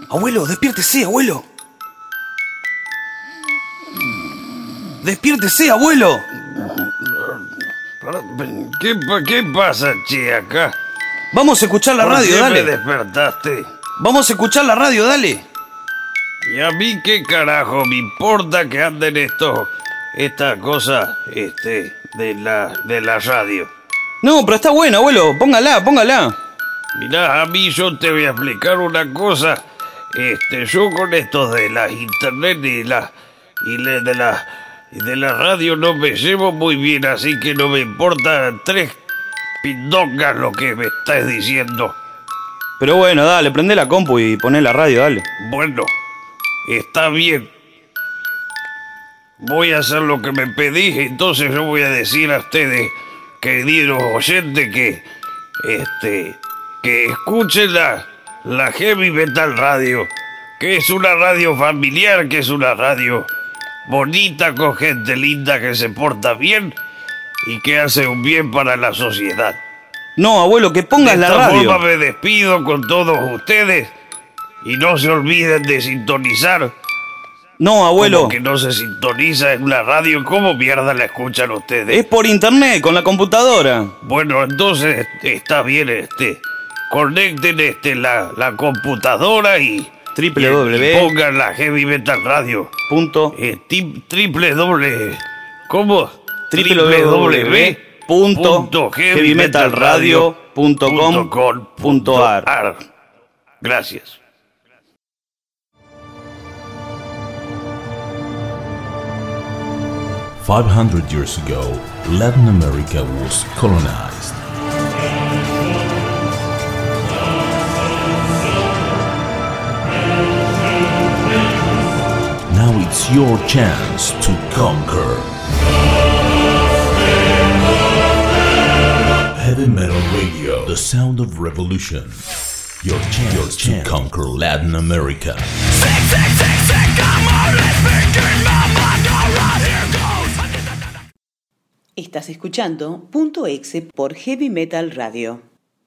Abuelo, despiértese, abuelo. Despiértese, abuelo. ¿Qué pasa, che, acá? Vamos a escuchar la radio, dale. ¿Por qué me despertaste? Vamos a escuchar la radio, dale. ¿Y a mí qué carajo me importa que anden estas cosas, de la radio? No, pero está buena, abuelo. Póngala. Mirá, a mí yo te voy a explicar una cosa. Yo con esto de las internet y de la radio no me llevo muy bien, así que no me importa 3 pindongas lo que me estás diciendo. Pero bueno, dale, prende la compu y poné la radio, dale. Bueno, está bien. Voy a hacer lo que me pedís, entonces yo voy a decir a ustedes, queridos oyentes, que escuchen la Heavy Metal Radio, que es una radio familiar, que es una radio bonita, con gente linda que se porta bien y que hace un bien para la sociedad. No, abuelo, que pongas la radio. De esta forma me despido con todos ustedes y no se olviden de sintonizar. No, abuelo. Como que no se sintoniza en la radio, ¿cómo mierda la escuchan ustedes? Es por internet, con la computadora. Bueno, entonces está bien, conecten la computadora y pongan la Heavy Metal Radio. ¿Cómo? www.heavymetalradio.com.ar. Gracias. "500 years ago, Latin America was colonized. Now it's your chance to conquer. Heavy Metal Radio, the sound of revolution. Your chance to conquer Latin America. Estás escuchando Punto Exe por Heavy Metal Radio.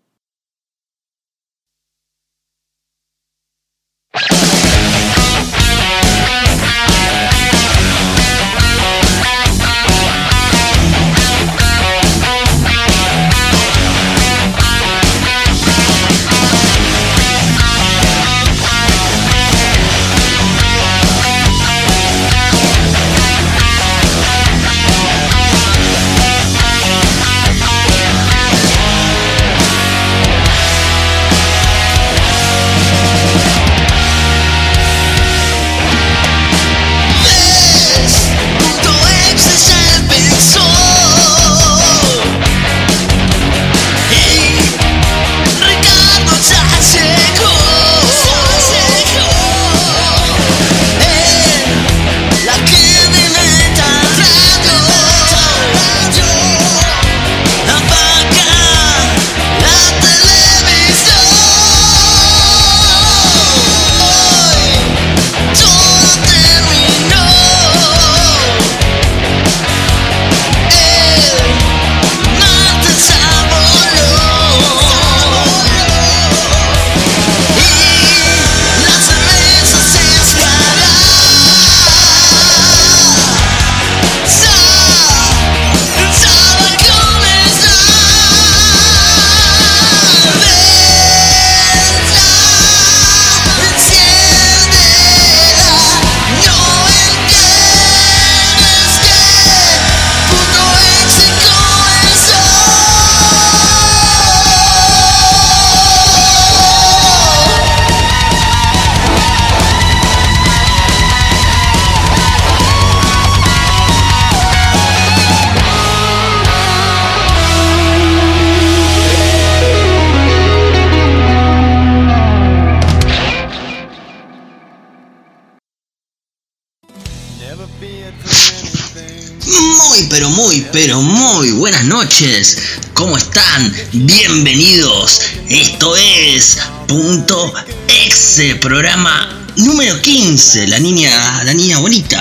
Muy buenas noches. ¿Cómo están? Bienvenidos. Esto es Punto Exe, programa número 15. La niña bonita.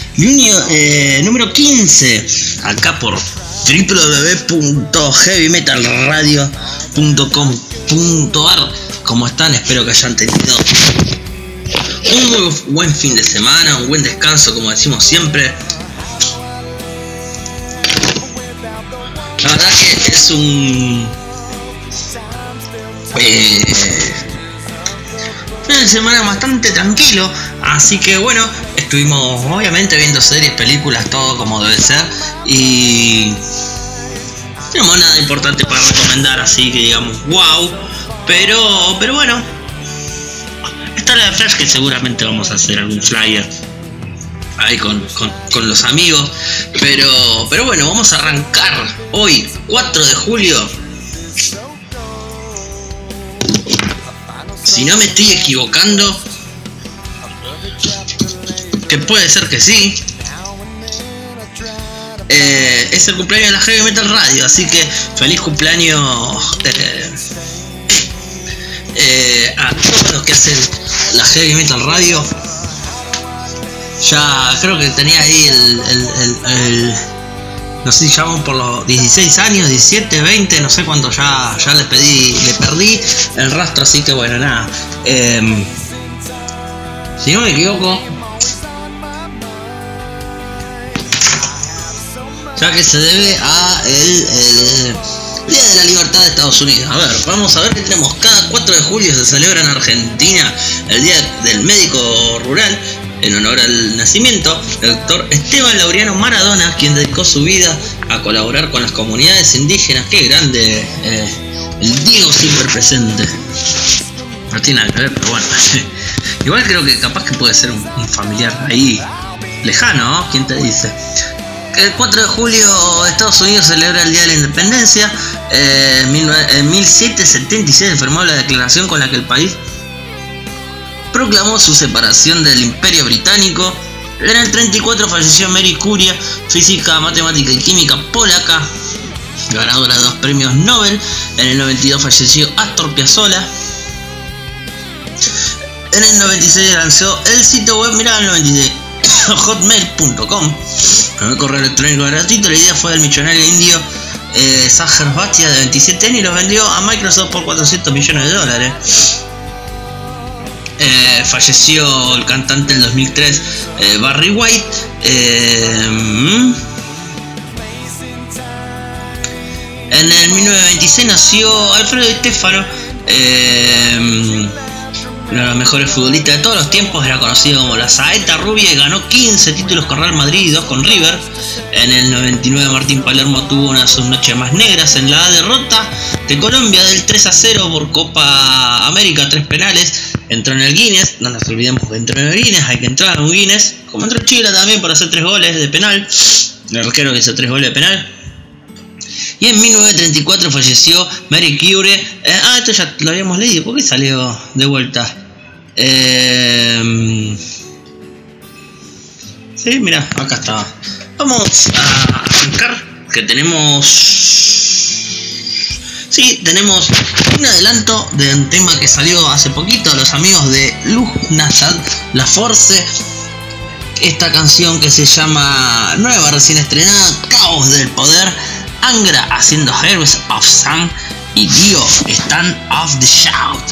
Número 15. Acá por www.heavymetalradio.com.ar. ¿Cómo están? Espero que hayan tenido un muy buen fin de semana, un buen descanso, como decimos siempre. La verdad que es un fin de semana bastante tranquilo, así que bueno, estuvimos obviamente viendo series, películas, todo como debe ser, y no tenemos nada importante para recomendar, así que digamos wow, pero bueno, está la de Flash, que seguramente vamos a hacer algún flyer ahí con los amigos, pero bueno, vamos a arrancar hoy 4 de julio. Si no me estoy equivocando, que puede ser que sí, es el cumpleaños de la Heavy Metal Radio, así que feliz cumpleaños a todos los que hacen la Heavy Metal Radio. Ya creo que tenía ahí el no sé si llamamos por los 16 años, 17, 20, no sé cuánto ya le perdí el rastro, así que bueno, nada. Si no me equivoco, ya que se debe a el Día de la Libertad de Estados Unidos. A ver, vamos a ver qué tenemos. Cada 4 de julio se celebra en Argentina el Día del Médico Rural, en honor al nacimiento del doctor Esteban Laureano Maradona, quien dedicó su vida a colaborar con las comunidades indígenas. Qué grande, el Diego siempre presente. No tiene nada que ver, pero bueno. Igual creo que capaz que puede ser un familiar ahí lejano, ¿no? ¿Quién te dice? El 4 de julio Estados Unidos celebra el Día de la Independencia. En 1776 se firmó la declaración con la que el país proclamó su separación del Imperio Británico. En el 34 falleció Marie Curie, física, matemática y química polaca, ganadora de 2 premios Nobel. En el 92 falleció Astor Piazzolla. En el 96 lanzó el sitio web, mirá, el 96, hotmail.com, con el correo electrónico gratuito. La idea fue del millonario indio Sagar Bhatia, de 27 años, y los vendió a Microsoft por $400 millones. Falleció el cantante en 2003, Barry White. En el 1926 nació Alfredo Di Stéfano, uno de los mejores futbolistas de todos los tiempos. Era conocido como la Saeta Rubia y ganó 15 títulos con Real Madrid y 2 con River. En el 99 Martín Palermo tuvo una de sus noches más negras en la derrota de Colombia del 3-0 por Copa América, 3 penales. Entró en el Guinness, no nos olvidemos que entró en el Guinness, hay que entrar en un Guinness, como entró Chile también por hacer 3 goles de penal, el arquero que hizo 3 goles de penal. Y en 1934 falleció Marie Curie. Esto ya lo habíamos leído, ¿por qué salió de vuelta? Sí, mira, acá estaba. Vamos a arrancar, que tenemos un adelanto de un tema que salió hace poquito a los amigos de Lugnasad, La Force. Esta canción que se llama nueva, recién estrenada, Caos del Poder. Angra haciendo Heroes of Sun y Dio Stand of the Shout.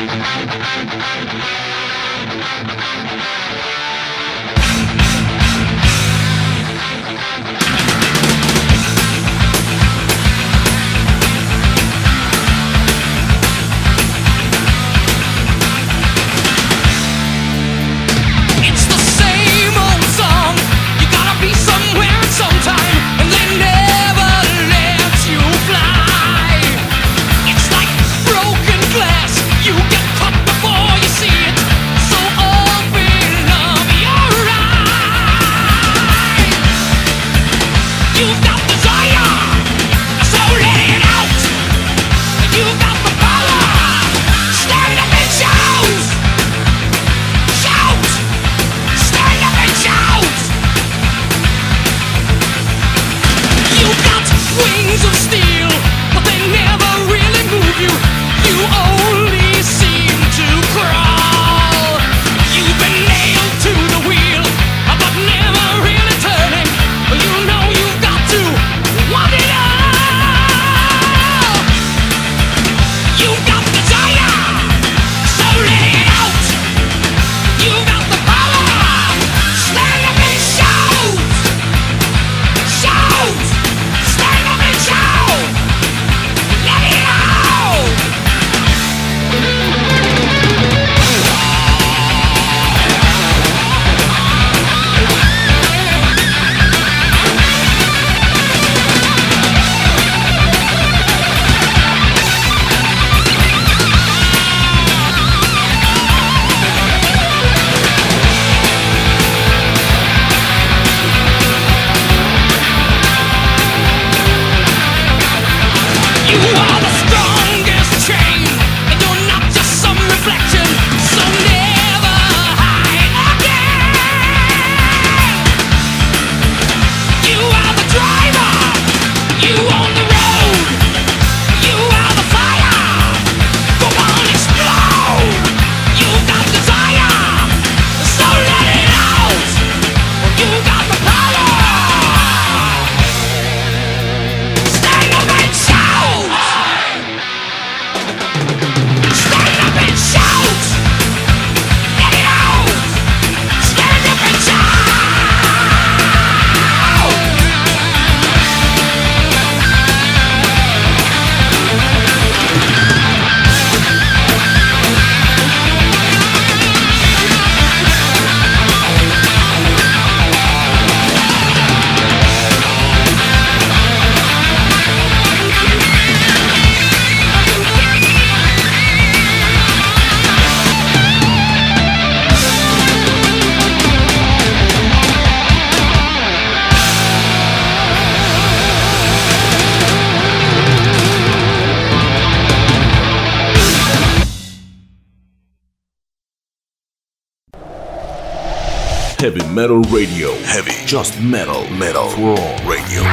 Heavy Metal Radio. Heavy. Just metal. Metal. For all radio.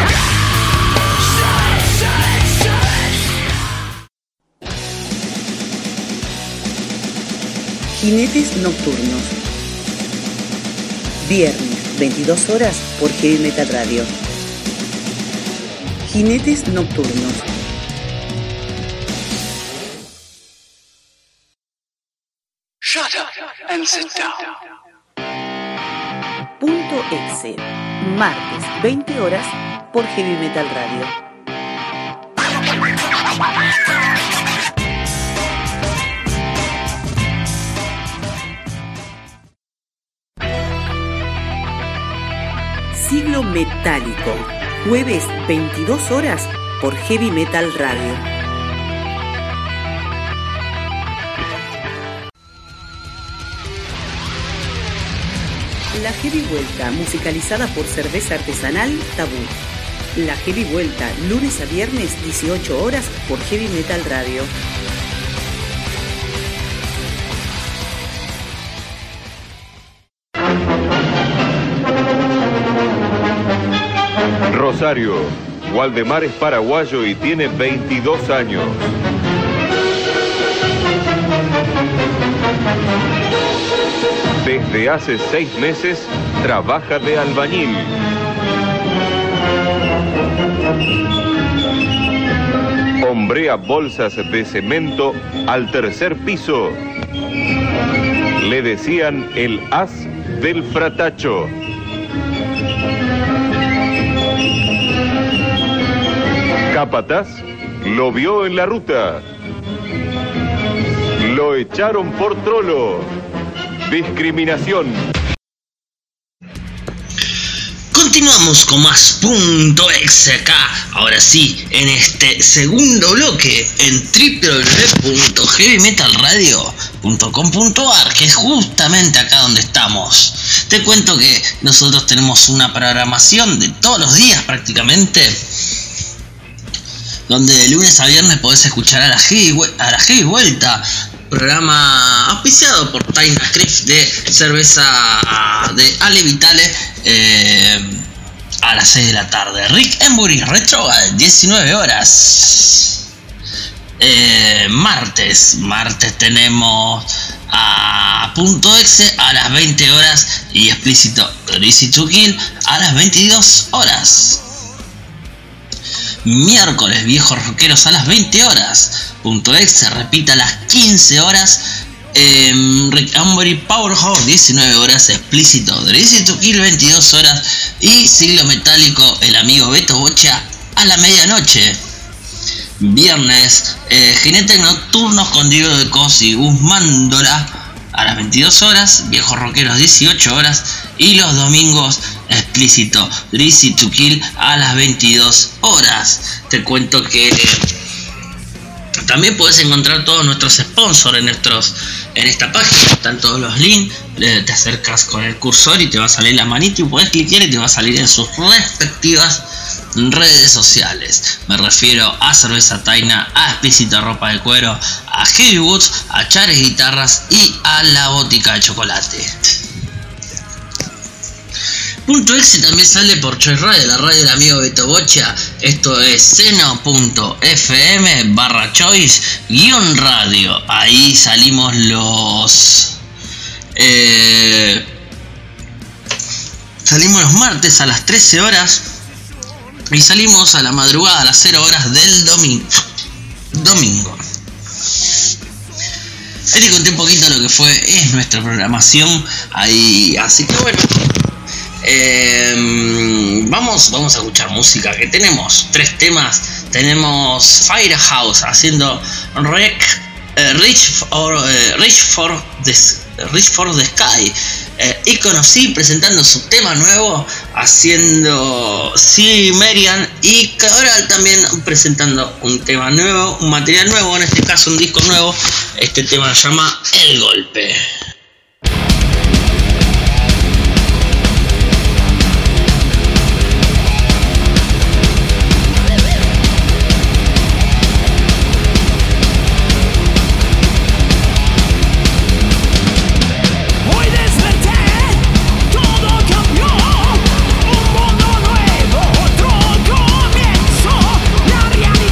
Jinetes Nocturnos. Viernes, 22 horas por Heavy Metal Radio. Jinetes Nocturnos. Shut up and sit down. Punto Exe. Martes, 20 horas por Heavy Metal Radio. Siglo Metálico. Jueves, 22 horas por Heavy Metal Radio. La Heavy Vuelta, musicalizada por cerveza artesanal Tabú. La Heavy Vuelta, lunes a viernes, 18 horas por Heavy Metal Radio. Rosario. Waldemar es paraguayo y tiene 22 años. Desde hace 6 meses trabaja de albañil. hombrea bolsas de cemento al tercer piso. Le decían el as del fratacho. Capataz lo vio en la ruta. Lo echaron por trolo. Discriminación. Continuamos con más Punto Exe acá, ahora sí, en este segundo bloque en www.heavymetalradio.com.ar, que es justamente acá donde estamos. Te cuento que nosotros tenemos una programación de todos los días prácticamente, donde de lunes a viernes podés escuchar a la Heavy Vuelta, programa auspiciado por Taina Scripts de cerveza de Ale Vitale, a las 6 de la tarde. Rick Embury Retro a 19 horas. Martes tenemos a Punto Exe a las 20 horas y explícito Easy to Kill a las 22 horas. Miércoles, viejos rockeros a las 20 horas. Punto Exe repita a las 15 horas. Rick Ambury Powerhouse 19 horas. Explícito Easy to Kill 22 horas. Y Siglo Metálico, el amigo Beto Bocha a la medianoche. Viernes, Jinetes Nocturnos con Diego de Cos y Guzmán Dola a las 22 horas. Viejos rockeros 18 horas. Y los domingos, explícito Easy to Kill a las 22 horas. Te cuento que también puedes encontrar todos nuestros sponsors en esta página. Están todos los links. Te acercas con el cursor y te va a salir la manita y puedes clicar y te va a salir en sus respectivas redes sociales. Me refiero a Cerveza Taina, a Explícita Ropa de Cuero, a Heavy Woods, a Chares Guitarras y a La Botica de Chocolate. Punto Exe también sale por Choice Radio, la radio del amigo Beto Bocha. Esto es seno.fm/choice-radio. Ahí salimos salimos los martes a las 13 horas y salimos a la madrugada a las 0 horas del domingo. Ahí te conté un poquito lo que es nuestra programación ahí, así que bueno. Vamos a escuchar música, que tenemos 3 temas. Tenemos Firehouse haciendo Reach for the Sky, Iconosy presentando su tema nuevo, haciendo Cimmerian, y Cabral también presentando un tema nuevo, un material nuevo, en este caso un disco nuevo. Este tema se llama El Golpe.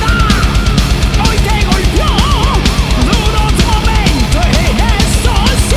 Hoy te golpeó, duros momentos en eso.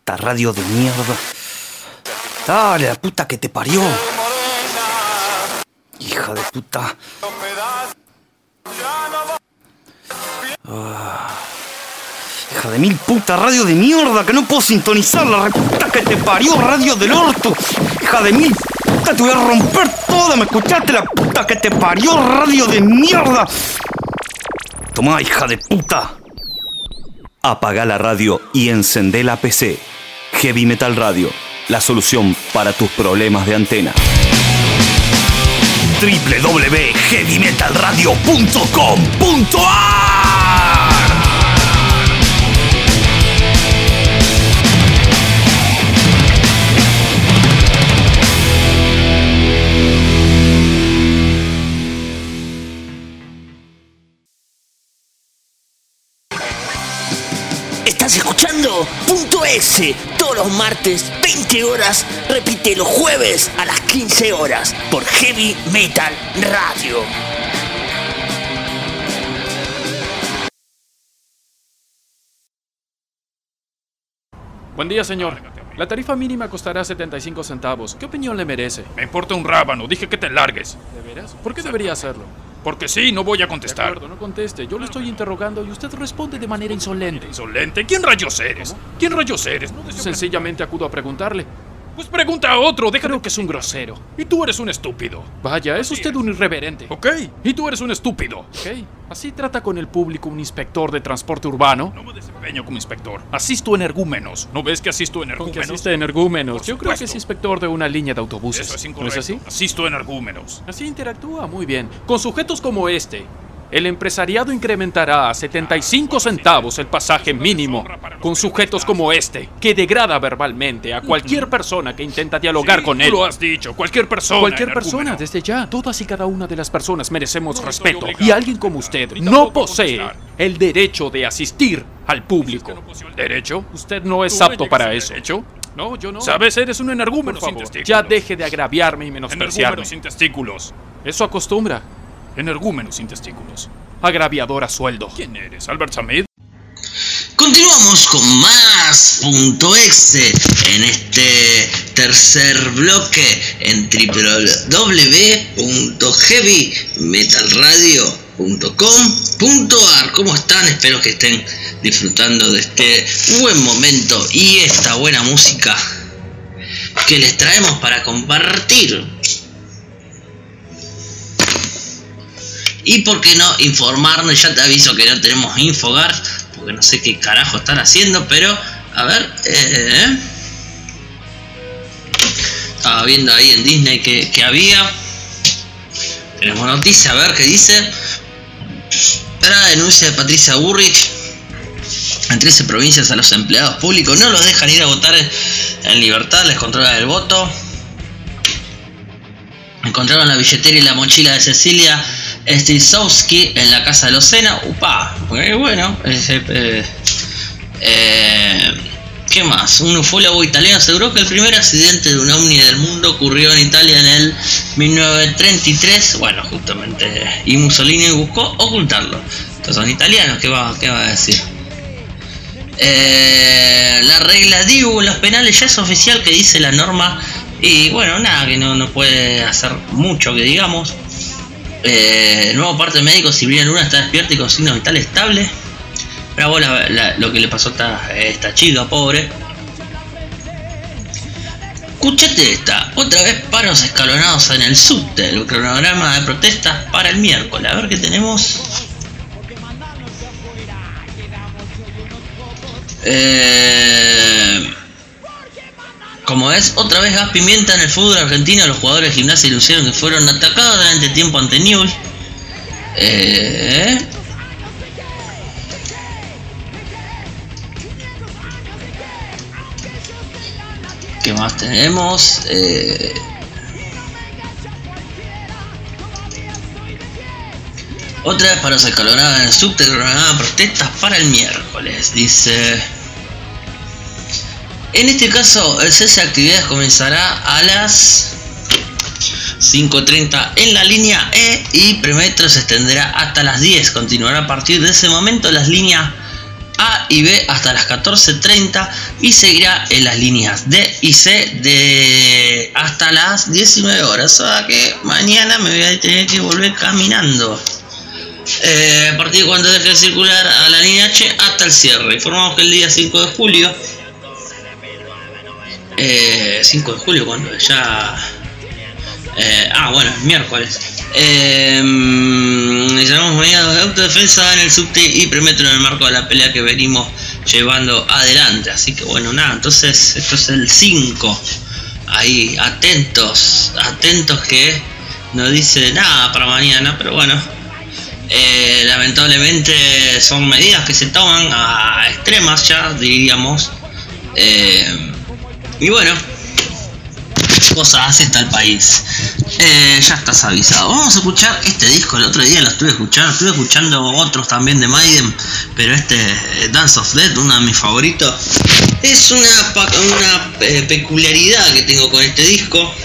puta radio de mierda. Dale, la puta que te parió. Hija de puta. Hija de mil puta, radio de mierda, que no puedo sintonizar, la reputa que te parió, radio del orto. Hija de mil puta, te voy a romper toda, ¿me escuchaste? La puta que te parió, radio de mierda. Tomá, hija de puta. Apagá la radio y encendé la PC. Heavy Metal Radio, la solución para tus problemas de antena. www.heavymetalradio.com.ar. Estás escuchando Punto S todos los martes 20 horas, repite los jueves a las 15 horas por Heavy Metal Radio. Buen día, señor. La tarifa mínima costará 75 centavos. ¿Qué opinión le merece? Me importa un rábano, dije que te largues. ¿De veras? ¿Por qué debería hacerlo? Porque sí, no voy a contestar. De acuerdo, no conteste. Yo le estoy interrogando y usted responde de manera insolente. ¿Insolente? ¿Quién rayos eres? ¿Cómo? ¿Quién rayos eres? Sencillamente acudo a preguntarle. Pues pregunta a otro, Creo que es un grosero. Y tú eres un estúpido. Vaya, es usted un irreverente. Ok, y tú eres un estúpido. Ok, ¿así trata con el público un inspector de transporte urbano? No me desempeño como inspector. Asisto energúmenos. ¿No ves que asisto energúmenos? Que asiste energúmenos. Por Yo creo que supuesto. es inspector de una línea de autobuses. Eso es ¿No incorrecto. es así? Asisto energúmenos. Así interactúa muy bien. Con sujetos como este, el empresariado incrementará a 75 centavos el pasaje mínimo. Con sujetos como este, que degrada verbalmente a cualquier persona que intenta dialogar Sí, con tú él. lo has dicho, cualquier persona. Cualquier persona, energúmeno. desde ya. Todas y cada una de las personas merecemos No respeto. estoy obligado Y alguien como usted y no tampoco posee contestar. el derecho de asistir al público. ¿Es que no poseo el derecho? Usted no es ¿Tú me apto niegas para el eso. derecho? No, yo no. ¿Sabes? Eres un energúmeno Por sin favor, testículos. ya deje de agraviarme y menospreciarme. Energúmeno sin testículos. Eso acostumbra. Energúmeno sin testículos. Agraviador a sueldo. ¿Quién eres? ¿Albert Samid? Continuamos con más Punto Exe en este tercer bloque en www.heavymetalradio.com.ar. ¿Cómo están? Espero que estén disfrutando de este buen momento y esta buena música que les traemos para compartir. Y por qué no informarnos, ya te aviso que no tenemos Infogar, porque no sé qué carajo están haciendo, pero a ver, estaba viendo ahí en Disney que había. Tenemos noticia, a ver qué dice. La denuncia de Patricia Bullrich. En 13 provincias a los empleados públicos no los dejan ir a votar en libertad, les controlan el voto. Encontraron la billetera y la mochila de Cecilia Stilsowski en la casa de los Sena. Upa, bueno. ¿Qué más? Un ufólogo italiano aseguró que el primer accidente de un ovni del mundo ocurrió en Italia en el 1933. Bueno, justamente. Y Mussolini buscó ocultarlo. Estos son italianos, ¿qué va a decir? La regla DIU, los penales, ya es oficial que dice la norma. Y bueno, nada, que no puede hacer mucho que digamos. El nuevo parte médico, Silvina Luna, está despierta y con signos vitales estables. Bravo lo que le pasó a esta chica pobre. Escuchate esta, otra vez paros escalonados en el subte, el cronograma de protestas para el miércoles. A ver qué tenemos. Como ves, otra vez gas pimienta en el fútbol argentino. Los jugadores de Gimnasia ilusionaron que fueron atacados durante tiempo ante Newell's. ¿Qué más tenemos? Otra vez para los escalonados en el subte, protestas para el miércoles. Dice: en este caso, el cese de actividades comenzará a las 5:30 en la línea E y Premetro se extenderá hasta las 10. Continuará a partir de ese momento las líneas A y B hasta las 14:30 y seguirá en las líneas D y C hasta las 19 horas. O sea que mañana me voy a tener que volver caminando. A partir de cuando deje de circular a la línea H hasta el cierre. Informamos que el día 5 de julio 5 de julio cuando ya bueno, el miércoles llamamos medidas de autodefensa en el subte y premetro en el marco de la pelea que venimos llevando adelante. Así que bueno, nada, entonces esto es el 5. Ahí, atentos que no dice nada para mañana, pero bueno, lamentablemente son medidas que se toman a extremas ya, diríamos, y bueno, cosas hace está el país. Ya estás avisado. Vamos a escuchar este disco. El otro día lo estuve escuchando otros también de Maiden, pero Dance of Death, uno de mis favoritos. Es una peculiaridad que tengo con este disco.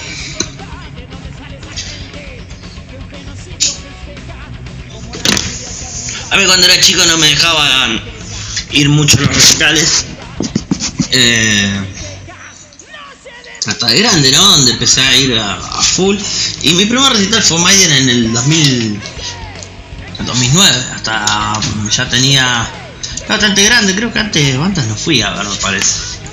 A mí cuando era chico no me dejaban ir mucho a los recitales. Hasta de grande, ¿no? Donde empecé a ir a full. Y mi primer recital fue Maiden en el 2009. Hasta ya tenía bastante grande. Creo que antes no fui a ver, me parece.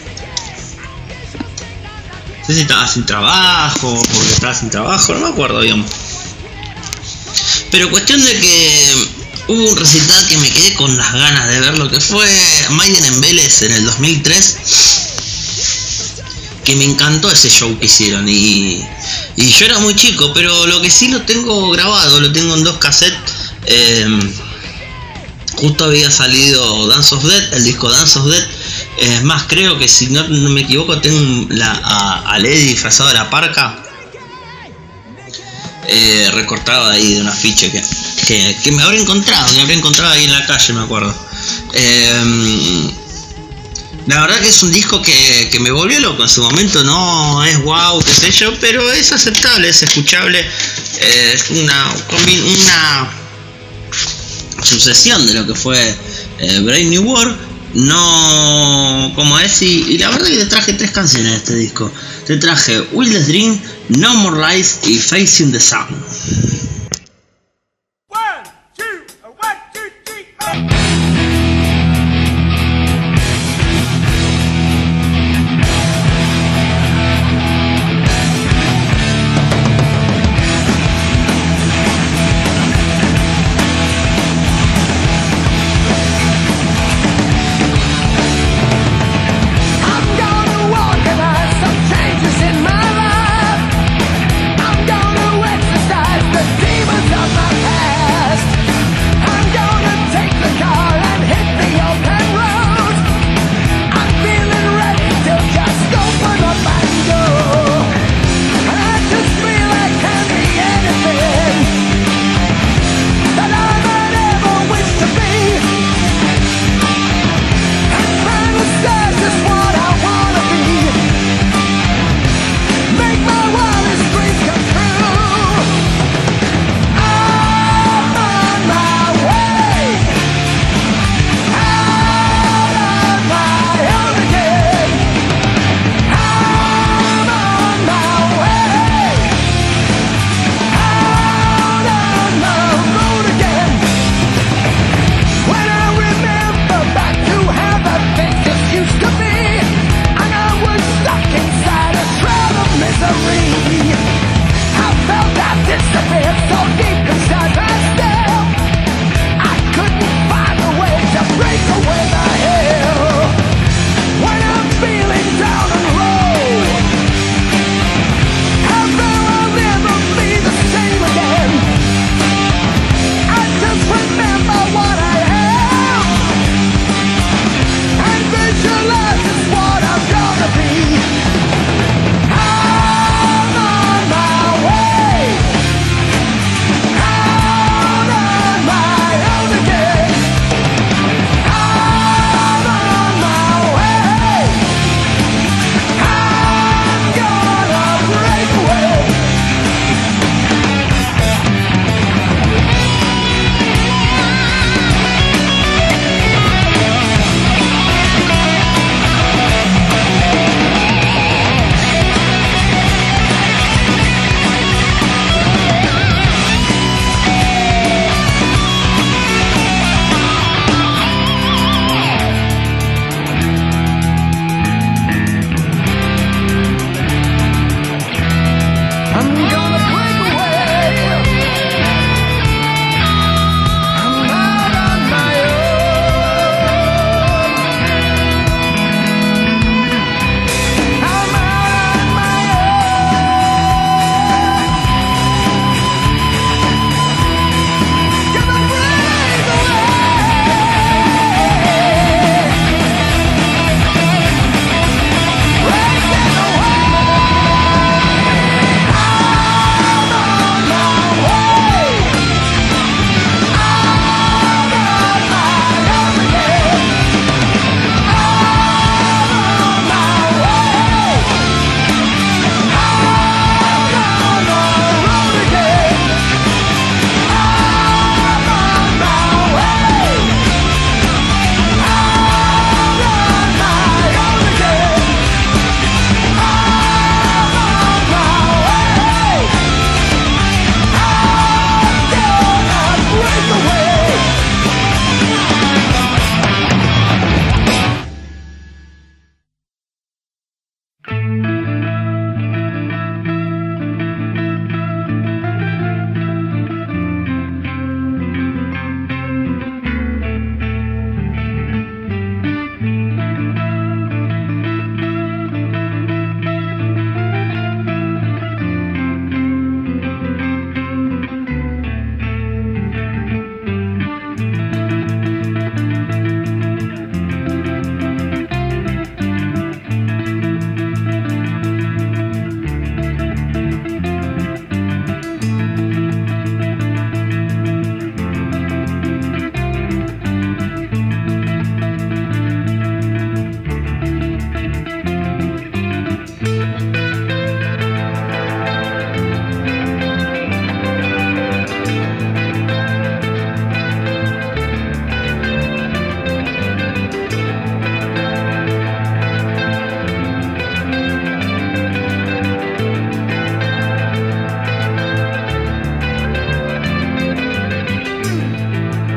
No sé si estaba sin trabajo, porque estaba sin trabajo, no me acuerdo, digamos. Pero cuestión de que hubo un recital que me quedé con las ganas de ver, lo que fue Maiden en Vélez en el 2003. Que me encantó ese show que hicieron y yo era muy chico, pero lo que sí lo tengo grabado, lo tengo en 2 cassettes. Justo había salido Dance of Death, el disco Dance of Death. Es más, creo que si no me equivoco tengo a Lady disfrazado de la parca, recortado ahí de un afiche que me habré encontrado ahí en la calle, me acuerdo. La verdad que es un disco que me volvió loco en su momento. No es wow, qué sé yo, pero es aceptable, es escuchable. Es una sucesión de lo que fue Brave New World. No como es, y la verdad que te traje 3 canciones de este disco. Te traje Wildest Dream, No More Lies y Facing the Sun. Demon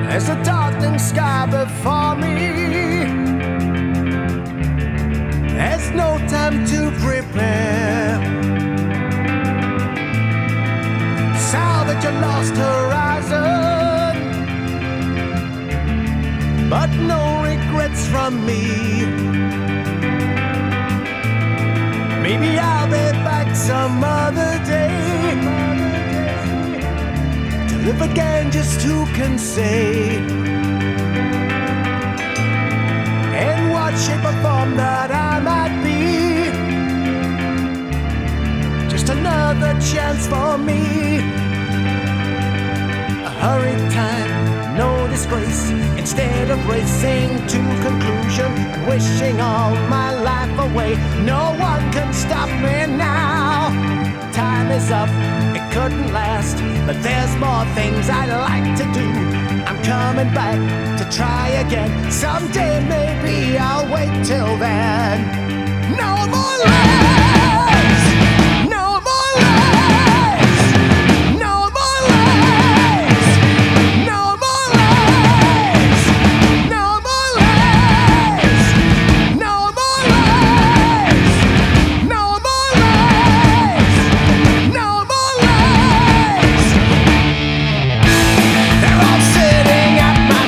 There's a darkening sky before me. There's no time to prepare. Salvage a lost horizon, but no regrets from me. Maybe I'll be back some other day to live again, just who can say? In what shape or form that I might be, just another chance for me. A hurried time, no disgrace. Instead of racing to conclusion and wishing all my life away, no one can stop me now. Time is up, it couldn't last, but there's more things I'd like to do. I'm coming back to try again. Someday maybe I'll wait till then. No more lies! No more lies! No more lies! No more lies! No more lies! No more lies! No more lies! No more lies! They're all sitting at my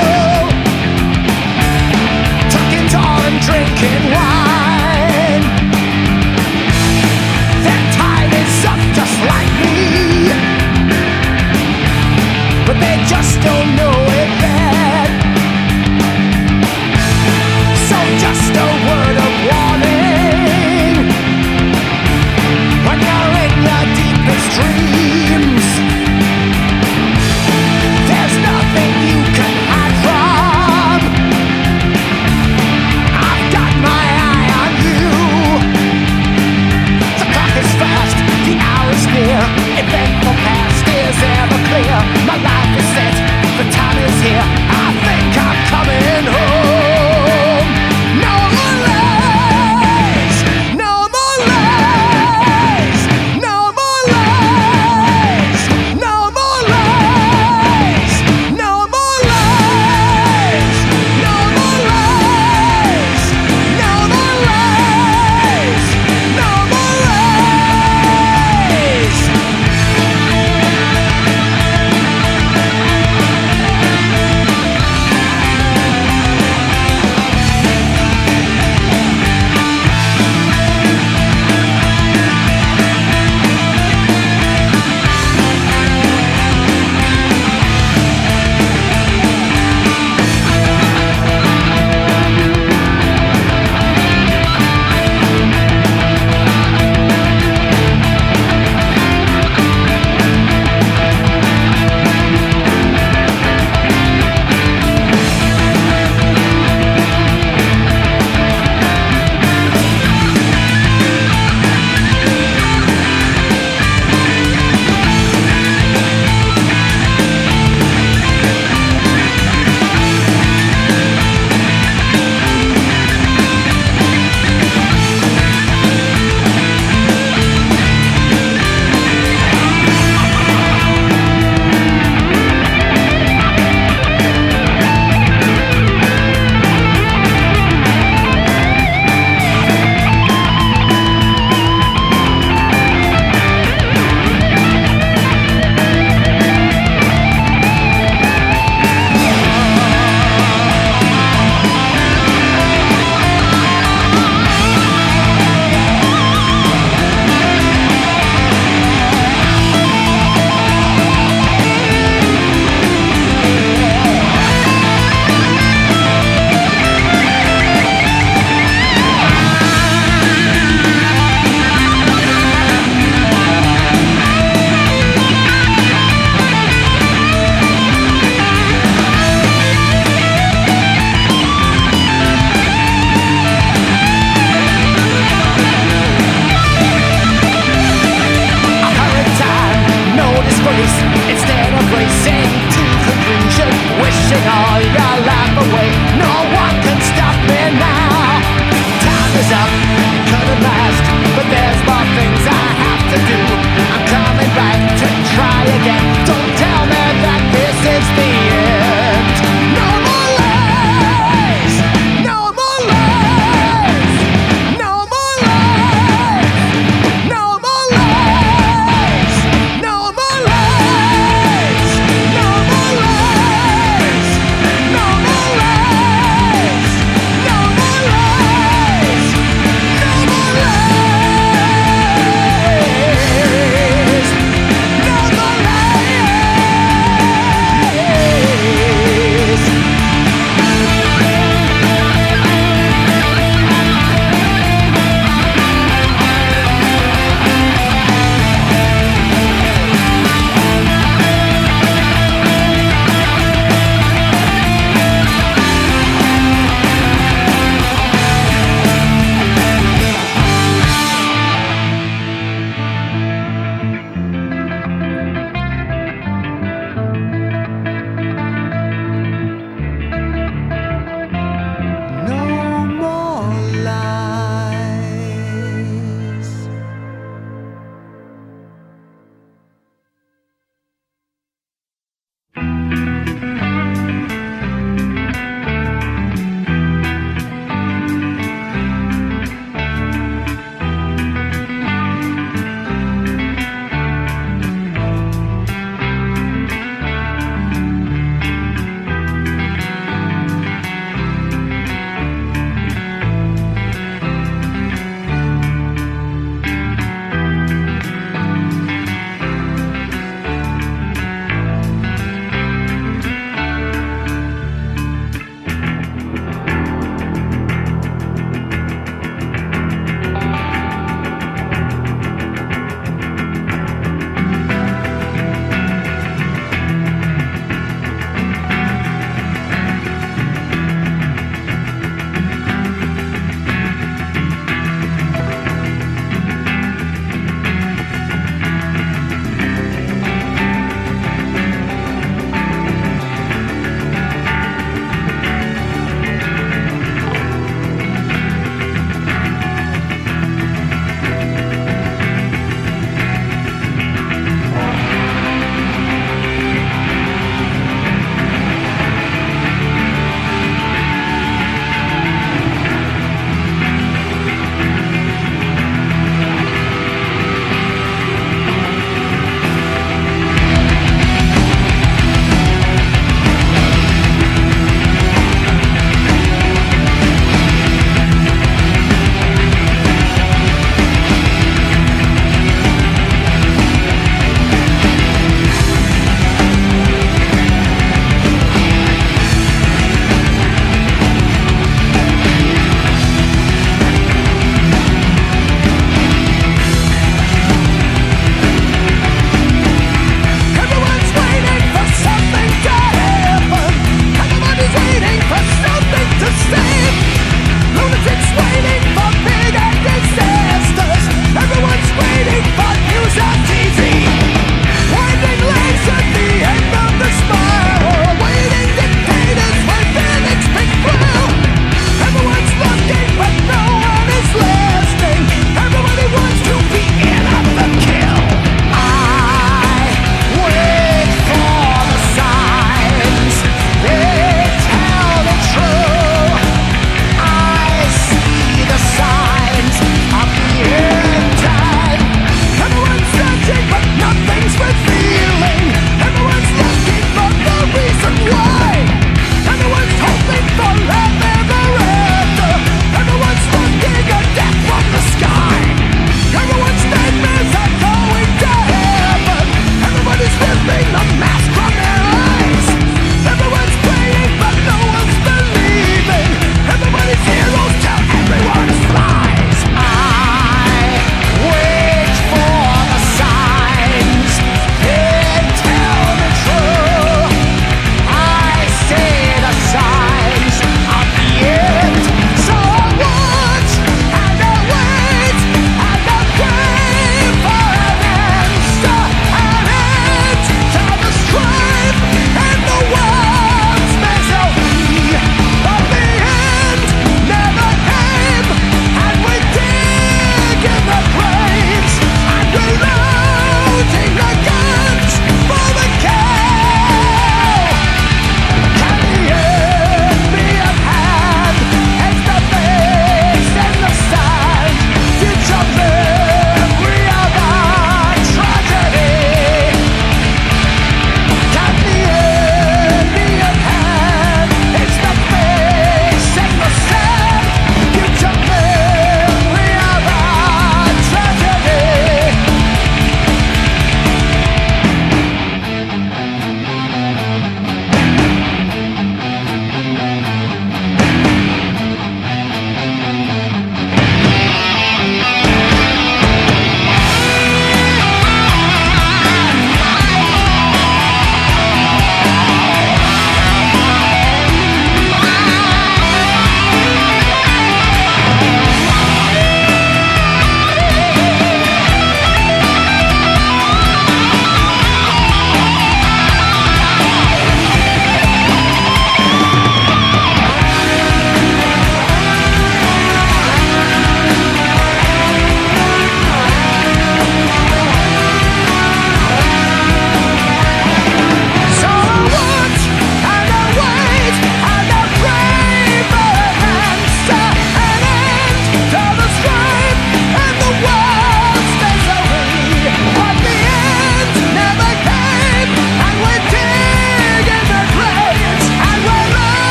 table, talking tall and drinking wine.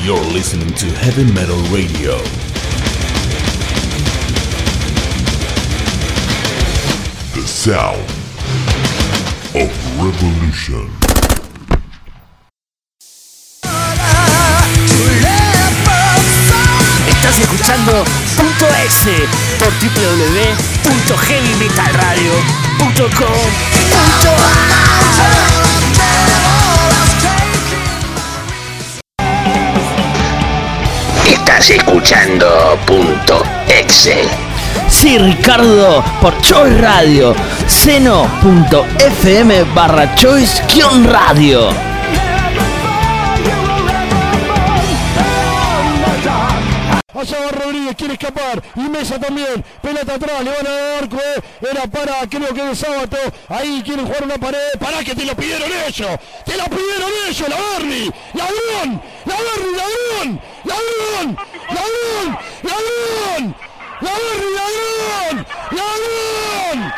You're listening to Heavy Metal Radio. The sound of revolution. Estás escuchando Punto S por www.heavymetalradio.com.ar. Estás escuchando Punto Exe. Sí, Ricardo, por Choice Radio. seno.fm/choice-radio. Allá va Rodríguez, quiere escapar. Y Mesa también. Pelota atrás, le van a dar arco. Era para, creo que de Sábato. Ahí quieren jugar una pared. Pará que te lo pidieron ellos. Te lo pidieron ellos, la Berni. ¡Ladrón! ¡La Berni, ladrón! ¡Ladrón! ¡Ladrón! ¡Ladrón! ¡La Berni, ladrón! ¡Ladrón!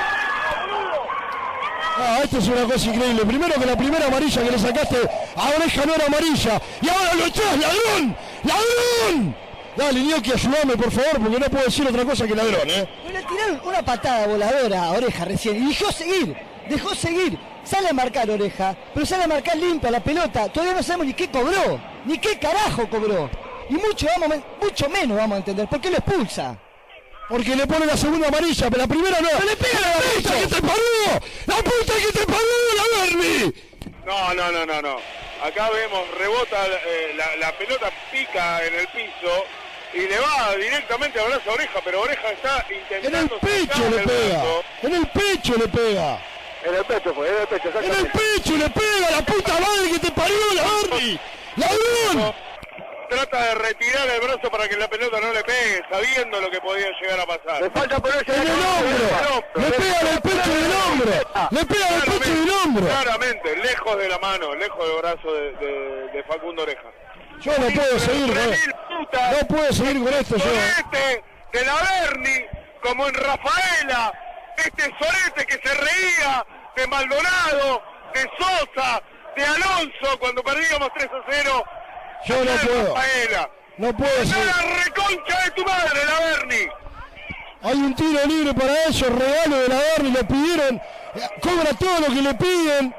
Esto es una cosa increíble. Primero que la primera amarilla que le sacaste a Oreja no era amarilla. Y ahora lo echás, ladrón. ¡Ladrón! Dale, Gnocchi, ayúdame, por favor, porque no puedo decir otra cosa que ladrón, Le tiraron una patada voladora a Oreja recién y dejó seguir. Sale a marcar Oreja, pero sale a marcar limpia la pelota. Todavía no sabemos ni qué cobró, ni qué carajo cobró. Y mucho menos vamos a entender. ¿Por qué lo expulsa? Porque le pone la segunda amarilla, pero la primera no. ¡Se le pega la puta que te parió! ¡La puta que te parió, la Berni! No. Acá vemos, rebota la pelota, pica en el piso y le va directamente a brazo a Oreja, pero Oreja está intentando... En el pecho le pega. En el pecho le pega. En el pecho fue, exactamente. En el pecho le pega, la puta madre que te parió, la Berni. ¡Ladrón! Trata de retirar el brazo para que la pelota no le pegue, sabiendo lo que podía llegar a pasar. Le falta ponerse en el hombro. Le pega en el pecho del hombro. Le pega en el pecho del hombro. Claramente, lejos de la mano, lejos del brazo de Facundo Oreja. Yo no puedo seguir con esto. No puedo seguir con esto yo. Sorete de la Berni, como en Rafaela. Este sorete que se reía de Maldonado, de Sosa, de Alonso cuando perdíamos 3-0. Yo no puedo. No puedo seguir. ¡La reconcha de tu madre, la Berni! Hay un tiro libre para ellos, regalo de la Berni, lo pidieron. Cobra todo lo que le piden.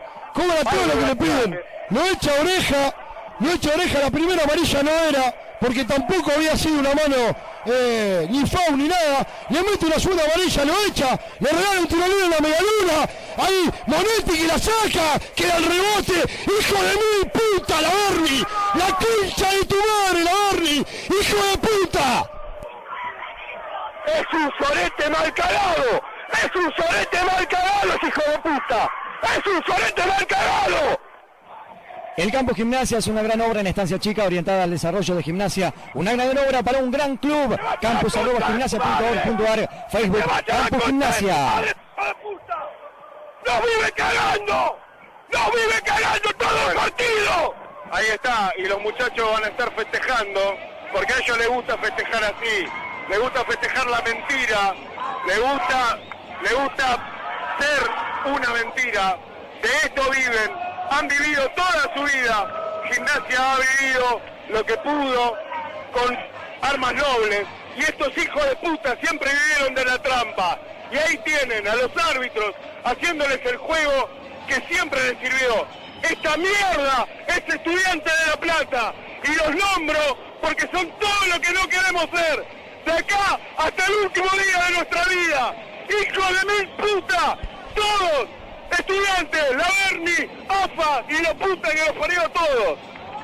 Lo echa Oreja, la primera amarilla no era, porque tampoco había sido una mano ni foul ni nada. Le mete una segunda amarilla, lo echa, le regala un tiro libre en la medialuna. Ahí Monetti que la saca, queda el rebote. ¡Hijo de mi puta, la Berni! ¡La concha de tu madre, la Berni! ¡Hijo de puta! ¡Es un sorete mal cagado! ¡Es un sorete mal cagado, hijo de puta! ¡Es un sorete mal cagado! El Campo Gimnasia es una gran obra en Estancia Chica orientada al desarrollo de gimnasia. Una gran obra para un gran club. Campus@gimnasia.org.ar. Facebook Campo Gimnasia. ¡Nos vive cagando! ¡Todo el partido! Ahí está, y los muchachos van a estar festejando, porque a ellos les gusta festejar así. Les gusta festejar la mentira. Les gusta ser una mentira. De esto viven. Han vivido toda su vida. Gimnasia ha vivido lo que pudo con armas nobles. Y estos hijos de puta siempre vivieron de la trampa. Y ahí tienen a los árbitros haciéndoles el juego que siempre les sirvió. Esta mierda es Estudiante de La Plata. Y los nombro porque son todo lo que no queremos ser. De acá hasta el último día de nuestra vida. ¡Hijos de mil puta! ¡Todos! Estudiantes, la Berni, AFA y la puta que los parió a todos.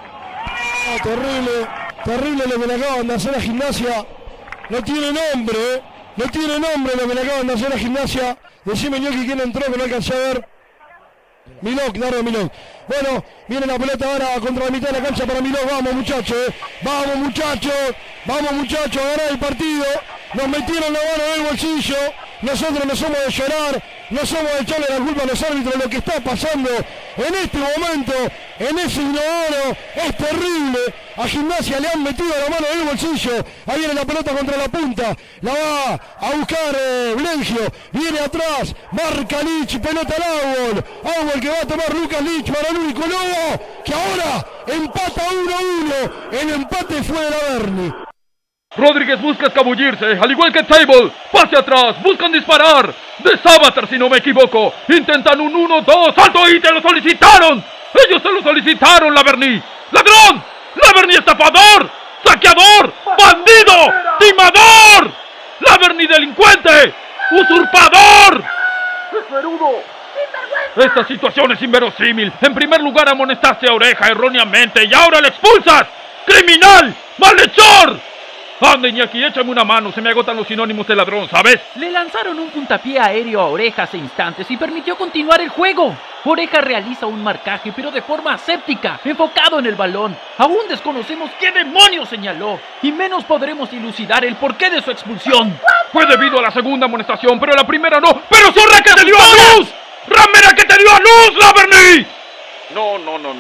Terrible lo que le acaban de hacer a Gimnasia. No tiene nombre, no tiene nombre lo que le acaban de hacer a Gimnasia. Decime, Gnocchi, quién entró que no alcancé a ver. Dardo Milok. Bueno, viene la pelota ahora contra la mitad de la cancha para Milok. Vamos muchachos, vamos muchachos, a ganar el partido. Nos metieron la mano en el bolsillo. Nosotros no somos de llorar, no somos de echarle la culpa a los árbitros. Lo que está pasando en este momento, en ese inodoro, es terrible. A Gimnasia le han metido la mano en el bolsillo. Ahí viene la pelota contra la punta. La va a buscar Blengio. Viene atrás, marca Lich, pelota al Árbol que va a tomar Lucas Lich para el único Lobo, que ahora empata 1-1. El empate fue de la Berni. Rodríguez busca escabullirse, al igual que Table. Pase atrás, buscan disparar. De Sabater, si no me equivoco. Intentan un 1-2. ¡Salto y te lo solicitaron! ¡Ellos se lo solicitaron, Laverny! ¡Ladrón! ¡Laverny estafador! ¡Saqueador! ¡Bandido! ¡Timador! ¡Laverny delincuente! ¡Usurpador! ¡Desverudo! Esta situación es inverosímil. En primer lugar amonestaste a Oreja erróneamente y ahora le expulsas. ¡Criminal! ¡Malhechor! Anda, Iñaki, échame una mano, se me agotan los sinónimos de ladrón, ¿sabes? Le lanzaron un puntapié aéreo a Oreja hace instantes y permitió continuar el juego. Oreja realiza un marcaje, pero de forma aséptica, enfocado en el balón. Aún desconocemos qué demonios señaló, y menos podremos dilucidar el porqué de su expulsión. Fue debido a la segunda amonestación, pero la primera no. ¡Pero Zorra que te dio a luz! ¡Ramera que te dio a luz, Laverny! No.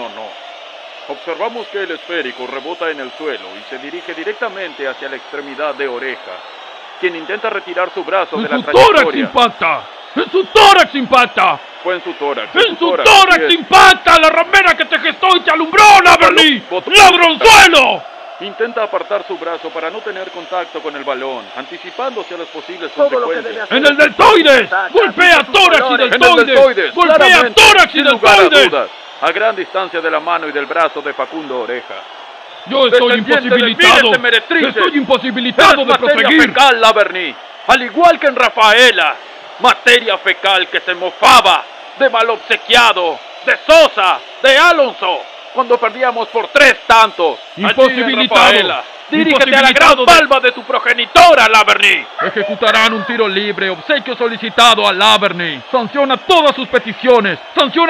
Observamos que el esférico rebota en el suelo y se dirige directamente hacia la extremidad de Oreja, quien intenta retirar su brazo de la trayectoria. ¡En su tórax impacta! Fue en su tórax. ¡En su tórax impacta! ¡La ramera que te gestó y te alumbró, Laverny! ¡Ladronzuelo! Intenta apartar su brazo para no tener contacto con el balón, anticipándose a las posibles consecuencias. ¡En el deltoides! ¡Golpea tórax y deltoides! ¡Golpea tórax y deltoides! A gran distancia de la mano y del brazo de Facundo Oreja. Yo estoy imposibilitado. Estoy imposibilitado de proseguir. Materia fecal, Laverny. Al igual que en Rafaela. Materia fecal que se mofaba de Malobsequiado, de Sosa, de Alonso, cuando perdíamos por 3 tantos. Imposibilitado. Dirígete a la gran palma de tu progenitora, Laverny. Ejecutarán un tiro libre, obsequio solicitado a Laverny. Sanciona todas sus peticiones.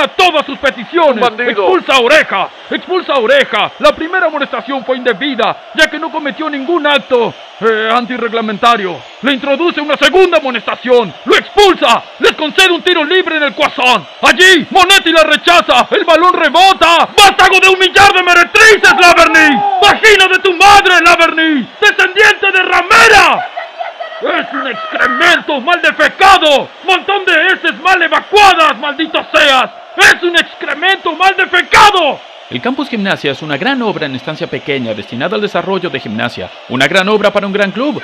Un bandido. Expulsa a Oreja. La primera amonestación fue indebida, ya que no cometió ningún acto antirreglamentario. Le introduce una segunda amonestación. Lo expulsa. Les concede un tiro libre en el corazón. Allí, Monetti la rechaza. El balón rebota. ¡Vástago de humillar de meretrices, Laverny! ¡Vagina de tu madre, Laverny! ¡Descendiente de ramera! ¡Es un excremento mal defecado! ¡Montón de heces mal evacuadas, maldito seas! ¡Es un excremento mal defecado! El Campus Gimnasia es una gran obra en estancia pequeña destinada al desarrollo de gimnasia. Una gran obra para un gran club.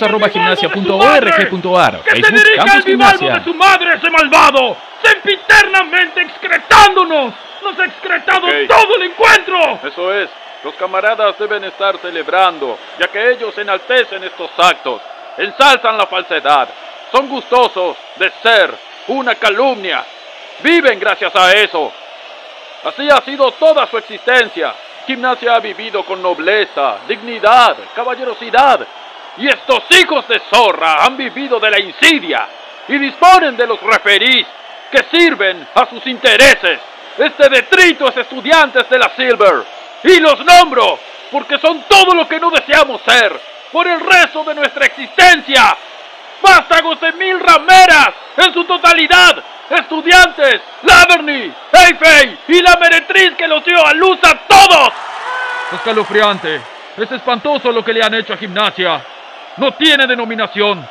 campus@gimnasia.org.ar. ¡Que se dirija al bivalvo de su madre, ese malvado! ¡Sempiternamente excretándonos! ¡Nos ha excretado todo el encuentro! Eso es. Los camaradas deben estar celebrando, ya que ellos enaltecen estos actos, ensalzan la falsedad, son gustosos de ser una calumnia, viven gracias a eso. Así ha sido toda su existencia. Gimnasia ha vivido con nobleza, dignidad, caballerosidad, y estos hijos de zorra han vivido de la insidia y disponen de los referís que sirven a sus intereses. Este detrito es estudiantes de la Silver. Y los nombro, porque son todo lo que no deseamos ser, por el resto de nuestra existencia. ¡Vástagos de 1000 rameras, en su totalidad! ¡Estudiantes, Laverny, Heifei y la meretriz que los dio a luz a todos! Escalofriante, es espantoso lo que le han hecho a Gimnasia. No tiene denominación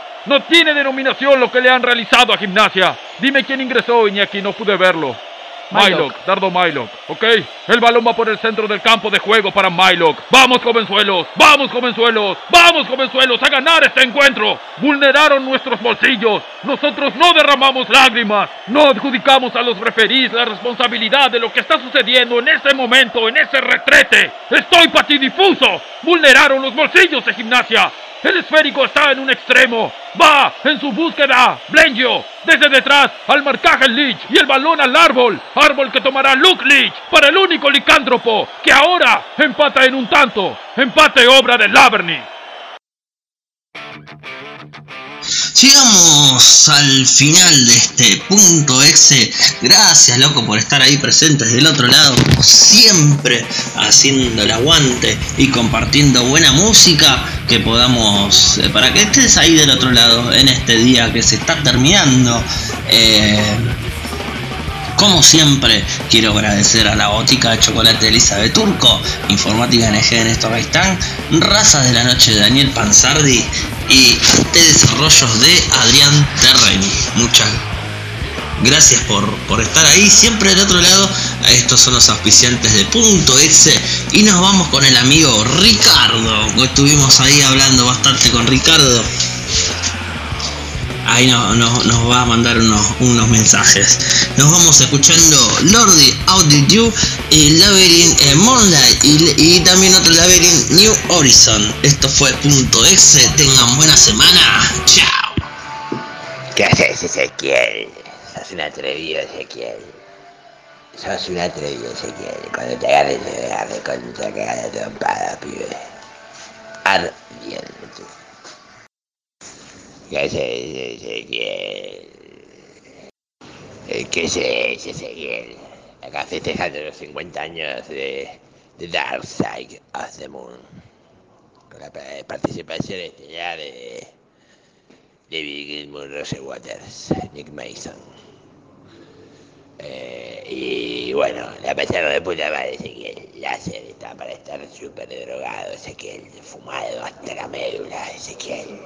lo que le han realizado a Gimnasia. Dime quién ingresó, Iñaki, no pude verlo. Mylock, Dardo Mylock, ¿ok? El balón va por el centro del campo de juego para Mylock. ¡Vamos, jovenzuelos! ¡A ganar este encuentro! Vulneraron nuestros bolsillos. Nosotros no derramamos lágrimas. No adjudicamos a los referís la responsabilidad de lo que está sucediendo en este momento, en ese retrete. ¡Estoy patidifuso! Vulneraron los bolsillos de Gimnasia. El esférico está en un extremo. Va en su búsqueda. Blengio. Desde detrás al marcaje Leach y el balón al árbol. Árbol que tomará Luke Leach para el único licántropo que ahora empata en un tanto. Empate obra de Laverny. Llegamos al final de este punto exe. Gracias, loco, por estar ahí presentes del otro lado, como siempre, haciendo el aguante y compartiendo buena música que podamos, para que estés ahí del otro lado en este día que se está terminando. Como siempre, quiero agradecer a la botica de chocolate de Elizabeth Turco, Informática NG de Néstor Gaitán, Razas de la Noche de Daniel Panzardi y de Desarrollos de Adrián Terreni. Gracias por estar ahí, siempre del otro lado. Estos son los auspiciantes de Punto Exe. Y nos vamos con el amigo Ricardo. Estuvimos ahí hablando bastante con Ricardo. Ahí nos va a mandar unos mensajes. Nos vamos escuchando Lordi, Audit You, Labyrinth, Moonlight y también otro Labyrinth, New Horizon. Esto fue Punto Exe. Tengan buena semana. Chao. ¿Qué haces, Ezequiel? Sos un atrevido, Ezequiel. Sos un atrevido, Ezequiel. Cuando te agarres contra que hagas de trompada, pibe. Bien. ¿Qué haces, Ezequiel? ¿Qué es Ezequiel? Acá festejando los 50 años de Dark Side of the Moon. Con la participación estelar de David Gilmour, Roger Waters, Nick Mason. Y bueno, la pasaron de puta madre, Ezequiel. Láser está para estar súper drogado, Ezequiel. Fumado hasta la médula, Ezequiel.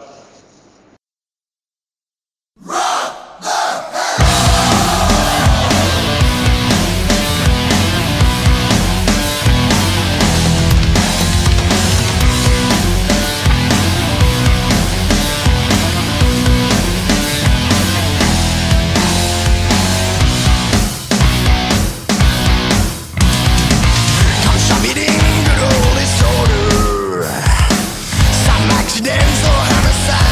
Some accidents or homicide.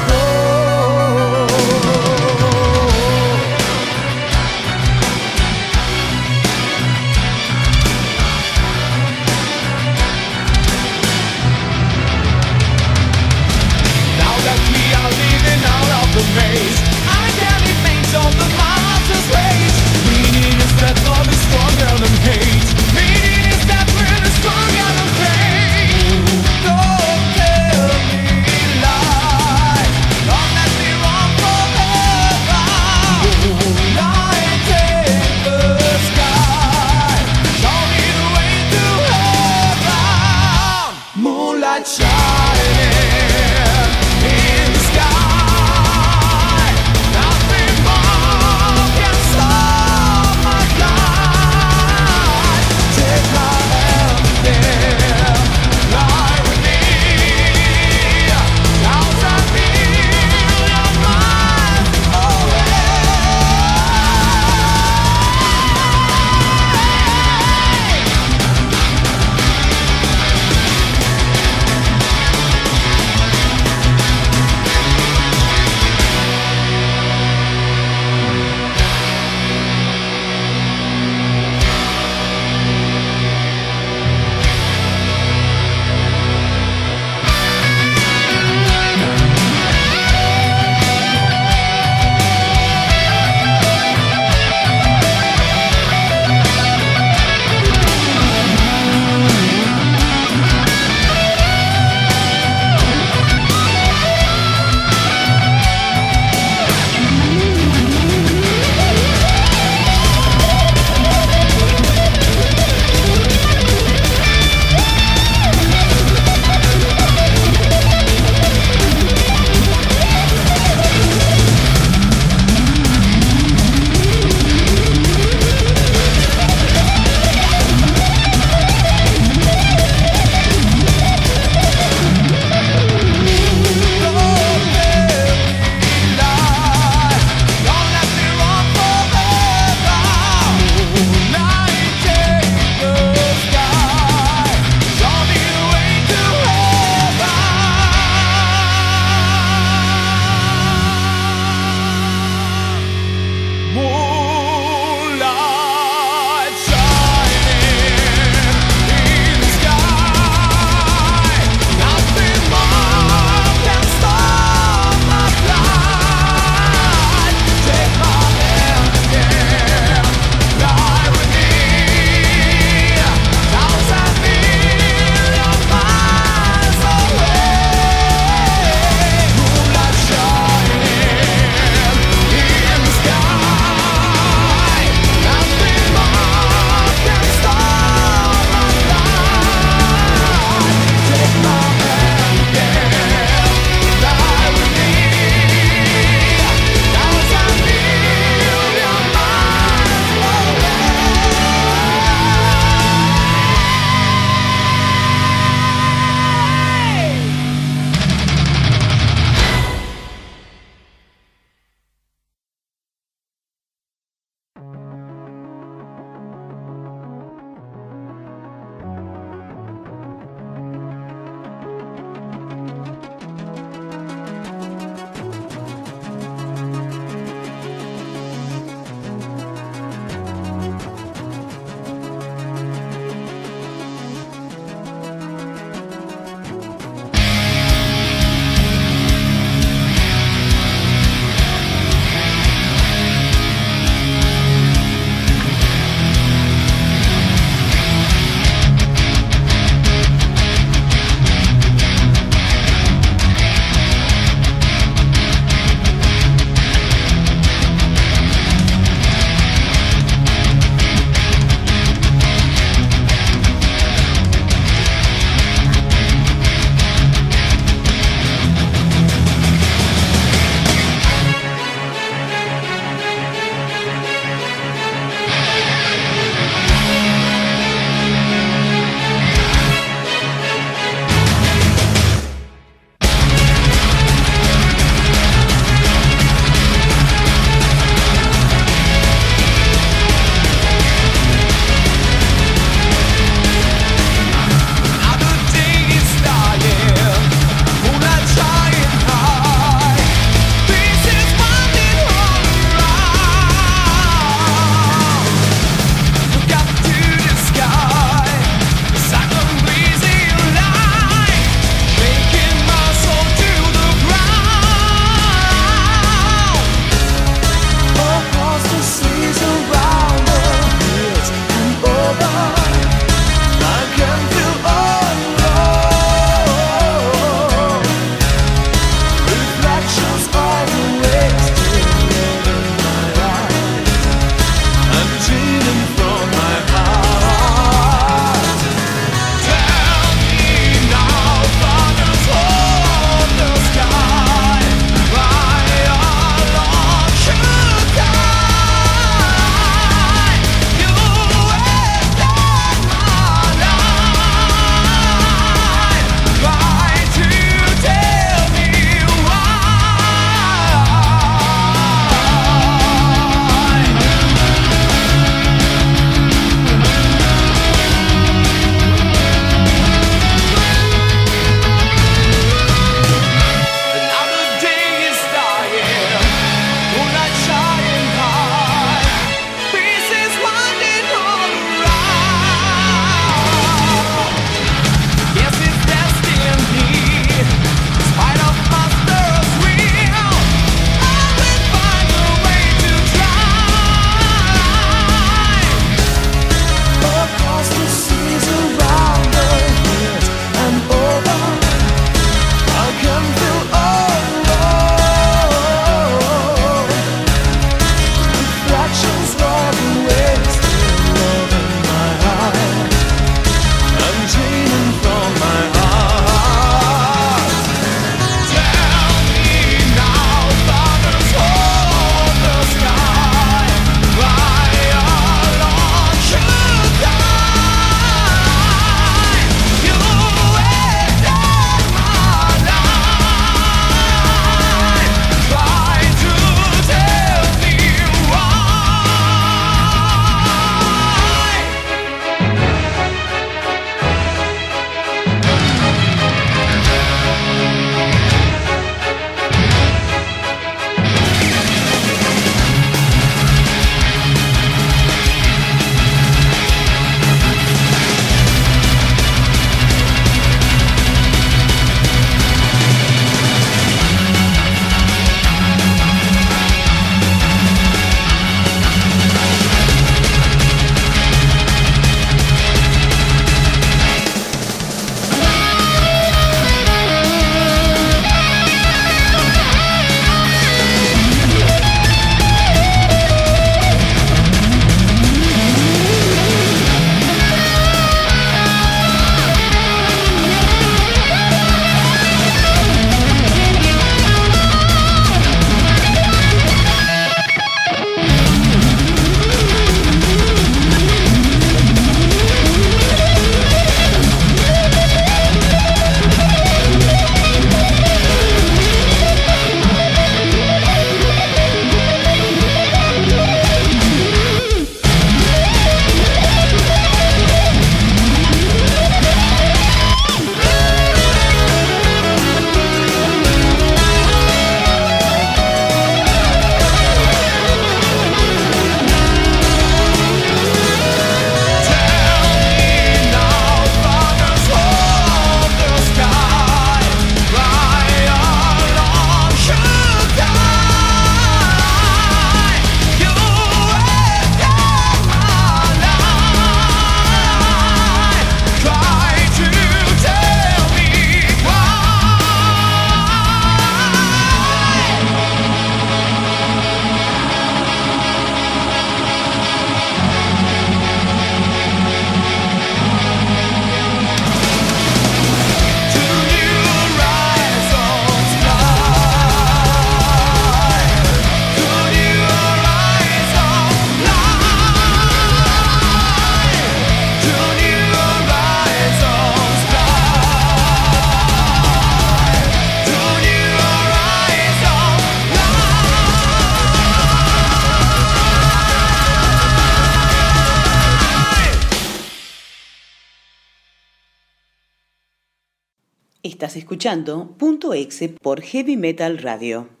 Estás escuchando Punto Exe por Heavy Metal Radio.